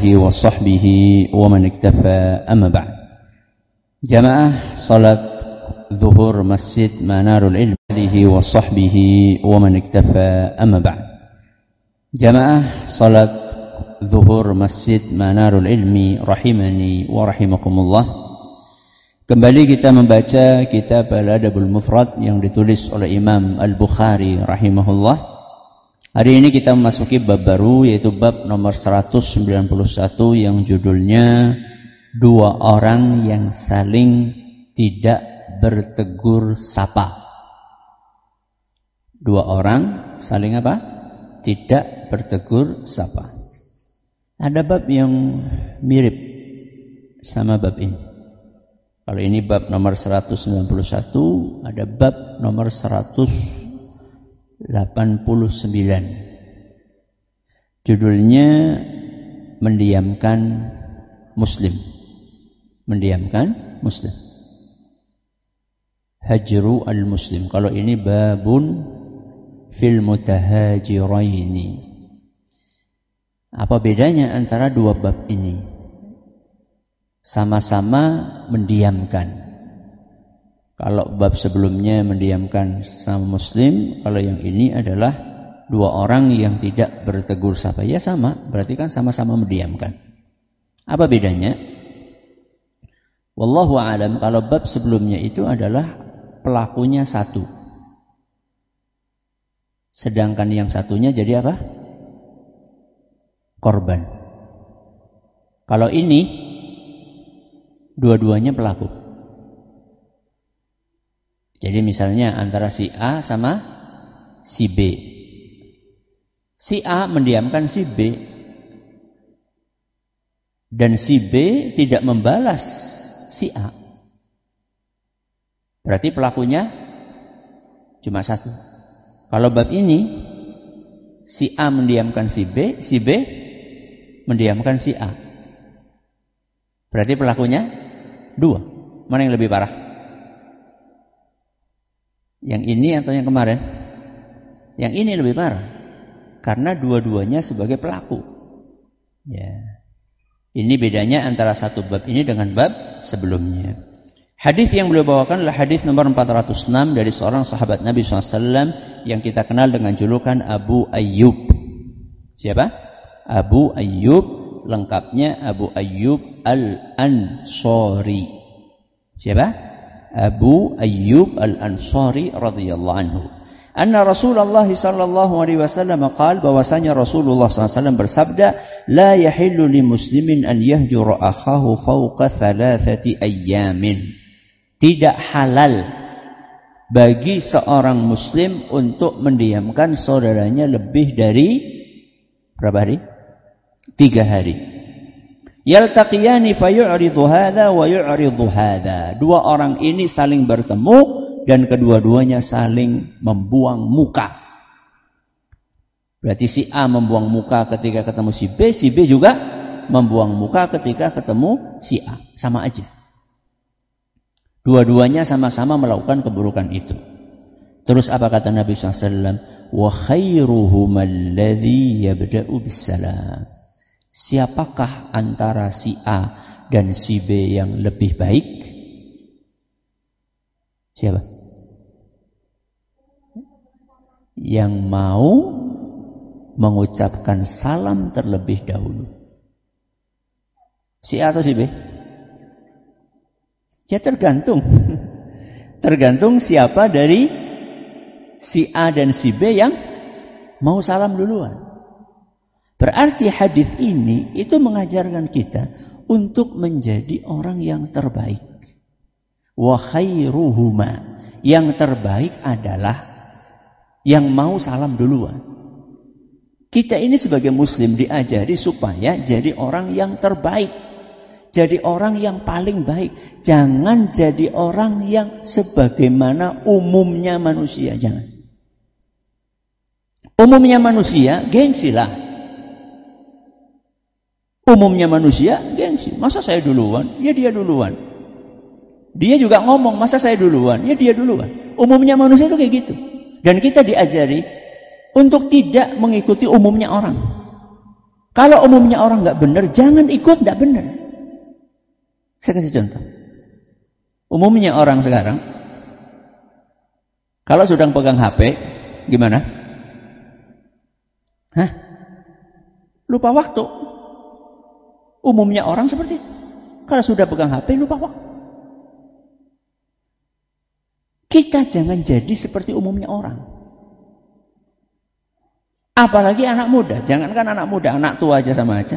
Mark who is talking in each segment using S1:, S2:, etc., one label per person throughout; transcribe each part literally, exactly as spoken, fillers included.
S1: alihi wa sahbihi wa man iktafa amma ba'd. Jamaah salat zuhur Masjid Manarul Ilm alihi wa sahbihi wa man iktafa amma ba'd. Jamaah salat zuhur Masjid Manarul Ilmi rahimani wa rahimakumullah. Kembali kita membaca kitab Al-Adabul Mufrad yang ditulis oleh Imam Al-Bukhari rahimahullah. Hari ini kita memasuki bab baru, yaitu bab nomor seratus sembilan puluh satu yang judulnya dua orang yang saling tidak bertegur sapa. Dua orang saling apa? Tidak bertegur sapa. Ada bab yang mirip sama bab ini. Kalau ini bab nomor seratus sembilan puluh satu, ada bab nomor seratus delapan puluh sembilan. Judulnya mendiamkan muslim. Mendiamkan muslim. Hajru al-muslim. Kalau ini babun fil mutahajiraini. Apa bedanya antara dua bab ini? Sama-sama mendiamkan. Kalau bab sebelumnya mendiamkan sama muslim, kalau yang ini adalah dua orang yang tidak bertegur sapa. Ya sama, berarti kan sama-sama mendiamkan. Apa bedanya? Wallahu a'lam. Kalau bab sebelumnya itu adalah pelakunya satu, sedangkan yang satunya jadi apa? Korban. Kalau ini dua-duanya pelaku. Jadi misalnya antara si A sama si B. Si A mendiamkan si B. Dan si B tidak membalas si A. Berarti pelakunya cuma satu. Kalau bab ini, si A mendiamkan si B, si B mendiamkan si A. Berarti pelakunya dua. Mana yang lebih parah? Yang ini atau yang kemarin? Yang ini lebih parah. Karena dua-duanya sebagai pelaku. Ya. Ini bedanya antara satu bab ini dengan bab sebelumnya. Hadis yang beliau bawakan adalah hadis nomor empat ratus enam dari seorang sahabat Nabi shallallahu alaihi wasallam yang kita kenal dengan julukan Abu Ayyub. Siapa? Abu Ayyub, lengkapnya Abu Ayyub Al-Ansari. Siapa? Abu Ayyub Al-Ansari radhiyallahu anhu. Anna Rasulullah sallallahu alaihi wasallam qaal, bahwasanya Rasulullah sallallahu alaihi wasallam bersabda, la yahillu li muslimin an yahjura akhahu fawqa thalathati ayyamin. Tidak halal bagi seorang muslim untuk mendiamkan saudaranya lebih dari berapa hari? Tiga hari. Yaltaqiyani fayu'ridu hadha wa yu'ridu hadha. Dua orang ini saling bertemu dan kedua-duanya saling membuang muka. Berarti si A membuang muka ketika ketemu si B, si B juga membuang muka ketika ketemu si A. Sama aja. Dua-duanya sama-sama melakukan keburukan itu. Terus apa kata Nabi shallallahu alaihi wasallam? Wa khairuhum alladhi yabda'u bisalam. Siapakah antara si A dan si B yang lebih baik? Siapa? Yang mau mengucapkan salam terlebih dahulu. Si A atau si B? Ya tergantung. Tergantung siapa dari si A dan si B yang mau salam duluan. Berarti hadis ini itu mengajarkan kita untuk menjadi orang yang terbaik. Wa khairuhuma, yang terbaik adalah yang mau salam duluan. Kita ini sebagai muslim diajari supaya jadi orang yang terbaik. Jadi orang yang paling baik. Jangan jadi orang yang sebagaimana umumnya manusia. Jangan. Umumnya manusia, gengsi lah. Umumnya manusia, gengsi. Masa saya duluan? Ya dia duluan. Dia juga ngomong, masa saya duluan? Ya dia duluan. Umumnya manusia itu kayak gitu. Dan kita diajari untuk tidak mengikuti umumnya orang. Kalau umumnya orang nggak benar, jangan ikut nggak benar. Saya kasih contoh. Umumnya orang sekarang, kalau sedang pegang H P, gimana? Hah? Lupa waktu. Umumnya orang seperti itu. Kalau sudah pegang H P, lupa waktu. Kita jangan jadi seperti umumnya orang. Apalagi anak muda. Jangankan anak muda, anak tua aja sama aja.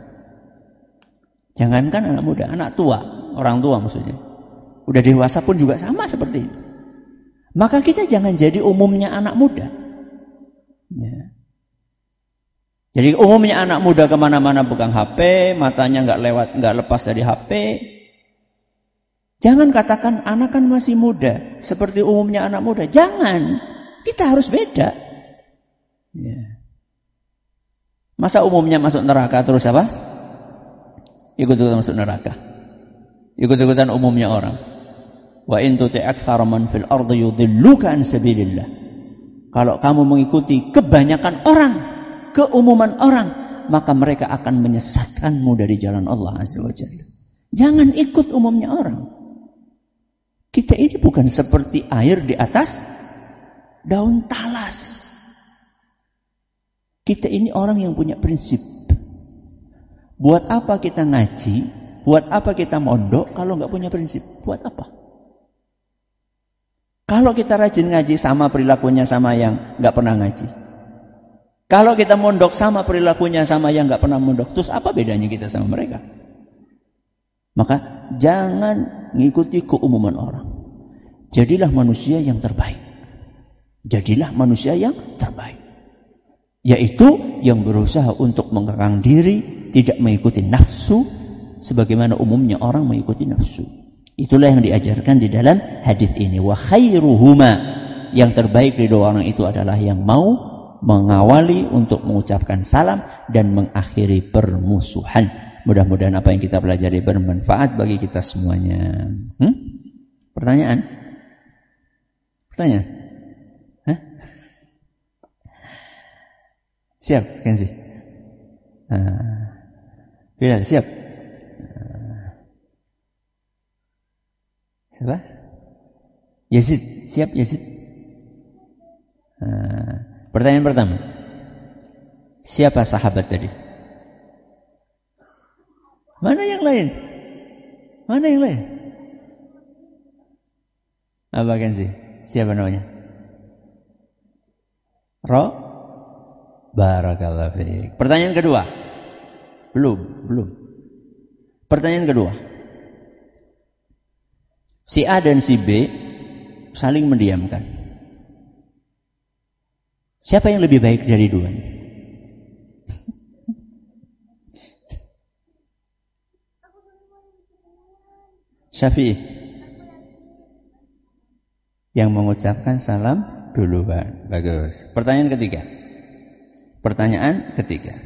S1: Jangankan anak muda, anak tua. Orang tua maksudnya. Udah dewasa pun juga sama seperti itu. Maka kita jangan jadi umumnya anak muda. Ya. Jadi umumnya anak muda kemana-mana pegang H P, matanya nggak lewat, nggak lepas dari H P. Jangan katakan anak kan masih muda, seperti umumnya anak muda. Jangan, kita harus beda. Ya. Masa umumnya masuk neraka terus apa? Ikut-ikutan masuk neraka. Ikut-ikutan umumnya orang. Wa in tuti' aktsara man fil ardi yudilluka an sabilillah. Kalau kamu mengikuti kebanyakan orang, keumuman orang, maka mereka akan menyesatkanmu dari jalan Allah Azza wa Jalla. Jangan ikut umumnya orang. Kita ini bukan seperti air di atas daun talas. Kita ini orang yang punya prinsip. Buat apa kita ngaji? Buat apa kita mondok kalau nggak punya prinsip? Buat apa? Kalau kita rajin ngaji sama perilakunya sama yang nggak pernah ngaji. Kalau kita mondok sama perilakunya sama yang nggak pernah mondok, terus apa bedanya kita sama mereka? Maka jangan ngikuti keumuman orang. Jadilah manusia yang terbaik. Jadilah manusia yang terbaik. Yaitu yang berusaha untuk mengekang diri, tidak mengikuti nafsu, sebagaimana umumnya orang mengikuti nafsu. Itulah yang diajarkan di dalam hadis ini. Wa khairuhuma, yang terbaik dari dua orang itu adalah yang mau mengawali untuk mengucapkan salam dan mengakhiri permusuhan. Mudah-mudahan apa yang kita pelajari bermanfaat bagi kita semuanya. Hmm? Pertanyaan? Pertanyaan? Hah? Siap, Kenzi? Uh, Bilal, siap? Uh, siapa? Yazid, siap Yazid? Uh, pertanyaan pertama. Siapa sahabat tadi? Mana yang lain? Mana yang lain? Apa Kenzi? Siapa namanya? Ro? Barakallahu fiik. Pertanyaan kedua. Belum, belum. Pertanyaan kedua. Si A dan si B saling mendiamkan. Siapa yang lebih baik dari dua? Syafi'i yang mengucapkan salam duluan. Bagus. Pertanyaan ketiga. Pertanyaan ketiga.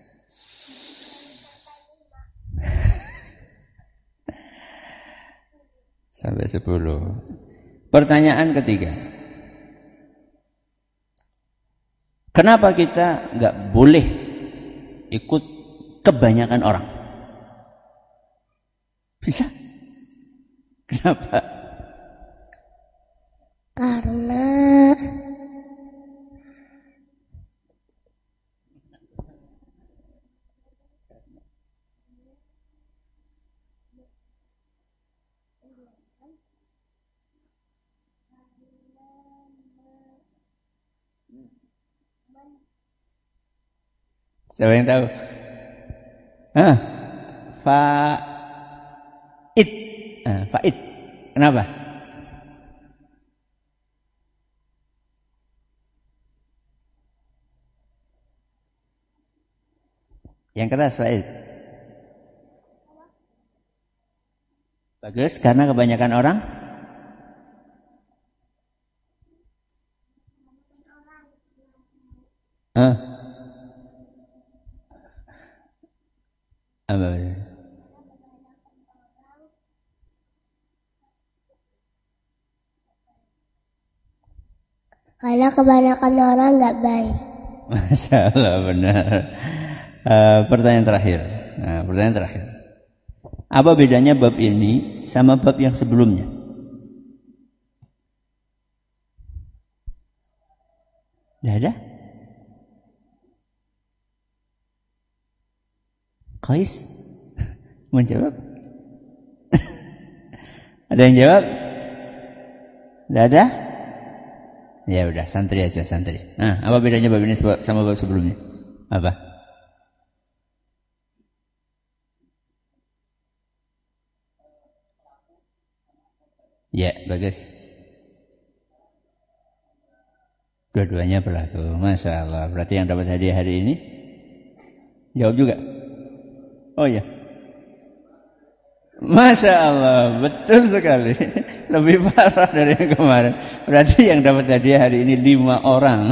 S1: Sampai sepuluh. Pertanyaan ketiga. Kenapa kita nggak boleh ikut kebanyakan orang? Bisa? Kenapa?
S2: Karena
S1: siapa yang tahu? Hah? Faid. Nah, faid. Kenapa? Yang keras faid. Bagus, karena kebanyakan orang Hah? Apa ya?
S2: Karena kebanyakan orang nggak baik.
S1: Masya Allah, benar. uh, pertanyaan terakhir. Nah, pertanyaan terakhir. Apa bedanya bab ini sama bab yang sebelumnya? Tidak ada? Qais menjawab? Ada yang jawab? Tidak ada? Ya udah, santri aja, santri. Nah, apa bedanya bab ini sama bab sebelumnya? Apa? Ya, bagus. Dua-duanya berlaku. Masya Allah. Berarti yang dapat hadiah hari ini jawab juga. Oh ya. Masya Allah. Betul sekali. Lebih parah dari yang kemarin. Berarti yang dapat hadiah hari ini lima orang.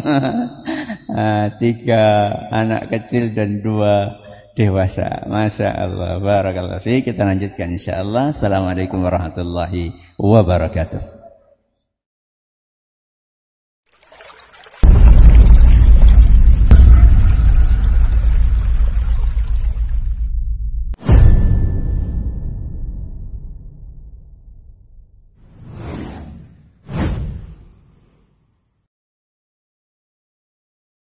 S1: Tiga anak kecil dan dua dewasa. Masya Allah. Barakallahu fiik. Kita lanjutkan insya Allah. Assalamualaikum warahmatullahi wabarakatuh.